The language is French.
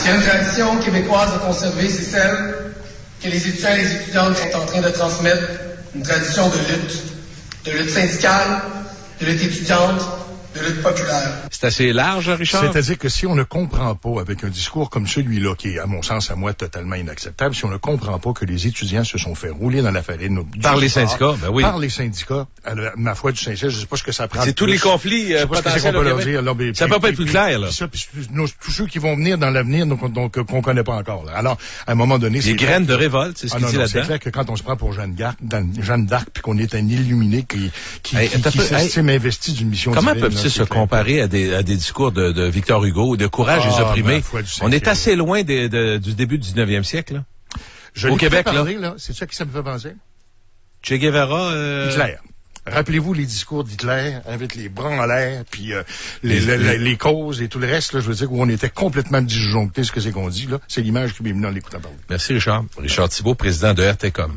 S'il y a une tradition québécoise à conserver, c'est celle que les étudiants et les étudiantes sont en train de transmettre, une tradition de lutte syndicale, de lutte étudiante, de lutte populaire. C'est assez large, Richard? C'est-à-dire que si on ne comprend pas, avec un discours comme celui-là, qui est, à mon sens, à moi, totalement inacceptable, si on ne comprend pas que les étudiants se sont fait rouler dans la farine... Par les syndicats, ben oui. Par les syndicats, ma foi du Saint-Cyr, je sais pas ce que ça prend. C'est tous les conflits potentiels au Québec. Ça peut pas être plus clair, là. Tous ceux qui vont venir dans l'avenir, donc qu'on connaît pas encore, là. Alors, à un moment donné... Les graines de révolte, c'est ce qu'il dit là-dedans. C'est clair que quand on se prend pour Jeanne d'Arc, puis qu'on est un illuminé qui s'estime investi d'une mission divine... Comment peuvent-ils se comparer à des discours de Victor Hugo ou de Courage des opprimés? On est assez loin du début du 19e siècle, là. Au Québec, là. C'est ça qui ça me fait penser? Che Guevara... Hitler. Rappelez-vous les discours d'Hitler avec les bras en l'air, puis les causes et tout le reste, là, je veux dire, où on était complètement disjoncté ce que c'est qu'on dit, là. C'est l'image qui m'est venue en l'écoutant parler. Merci, Richard. Richard Thibault, président de RTCOM.